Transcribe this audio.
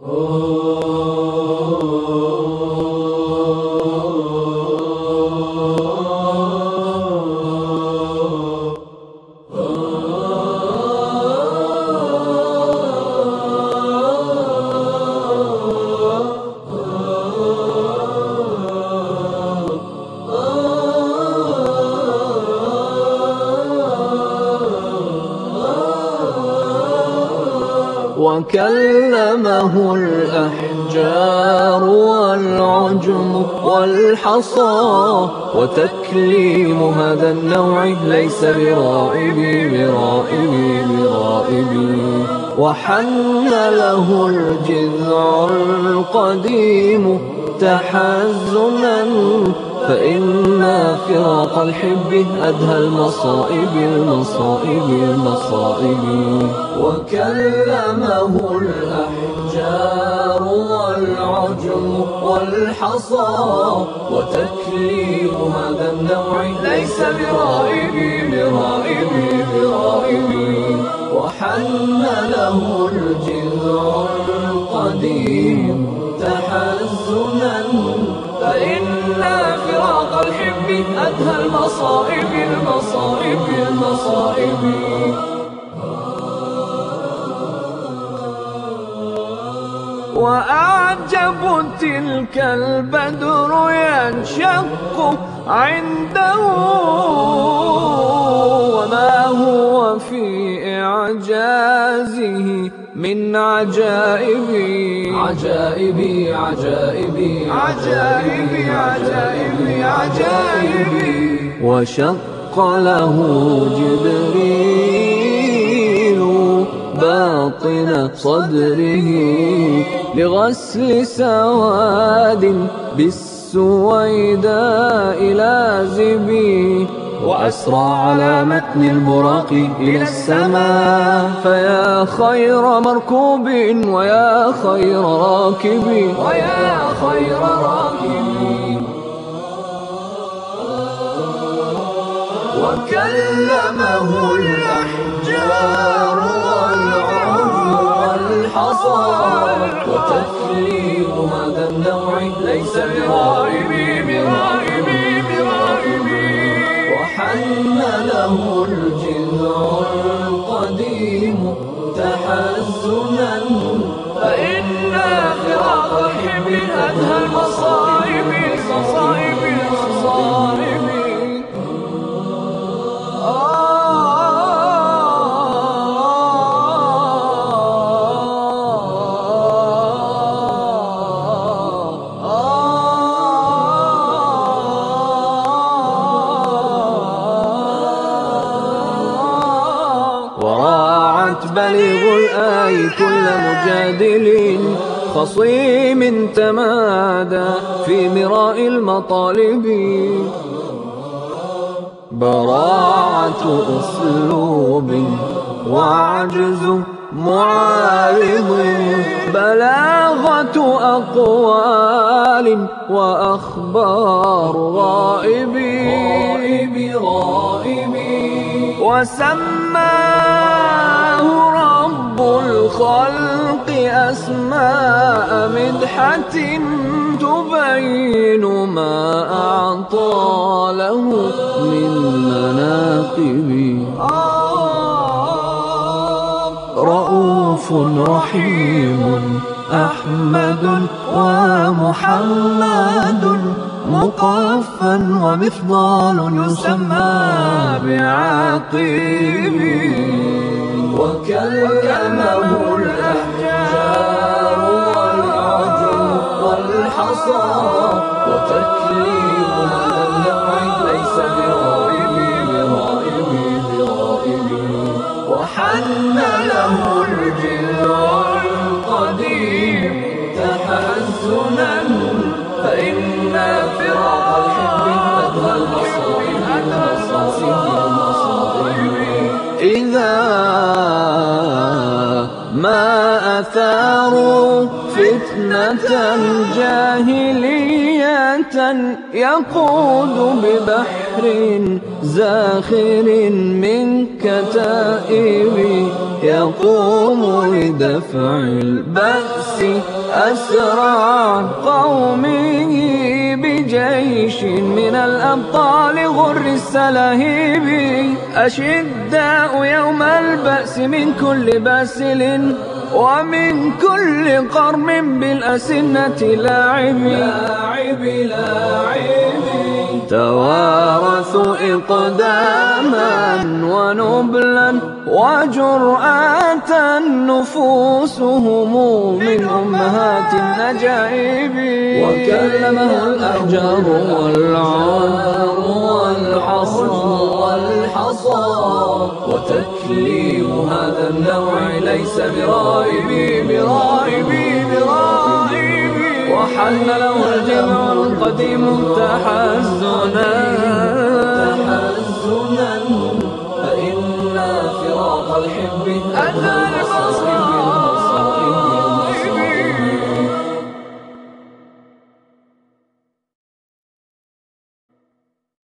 وكلمه الأحجار والعجم والحصى، وتكليم هذا النوع ليس برائبي. وحن له الجذع القديم تحزنا، فإن فراق الحب أدهى المصائب. وكلمه الأحجار والعجم والحصى، وتكليم هذا النوع ليس برائبي. وحن له الجذع القديم تحزنا، فإن فراق الحب أدهى المصائب. وأعجب تلك البدر ينشق عنده، وما هو في إعجازه من عجائبي. وشق له جبريل باطن صدره لغسل سواد بالسويداء لازبي، وأسرى على متن البراق إلى السماء، فيا خير مركوب ويا خير راكب. وكلمه الأحجار والعجم والحصى، وتكليم هذا النوع ليس برائبي. وحن له الجذع القديم تحزنا، فإن فراق الحب أدهى المصائب. وراعت بليغ الآي كل مجادل خصيم تمادى في مراء المطالب، براعة أسلوب وعجز معارض، بلاغة أقوال وأخبار غائبي. وسماه رب الخلق أسماء مدحة تبين ما أعطى له من مناقب. رؤوف رحيم أحمد ومحمد، مقفا ومفضال يسمى بعاقب. وكلمه الأحجار والعجم والحصى، وتكليم هذا النوع ليس برائبي. وحن له الجذع القديم تحزنا، فإن فراق الحب أدهى المصائب. إذا ما أثاروا فتنة جاهلية يقود ببحر زاخر من كتائب يقوم لدفع البأس أسرع قومه بجيش من الأبطال غر السلاهيب أشداء يوم البأس من كل باسل ومن كل قرم بالأسنة لاعب توارثوا إقداما ونبلا وجرأة نفوسهم من أمهات النجائب وكلمه الأحجار والعار والحصى وتكليم هذا النوع ليس برائب وحل له الجمع القديم تحز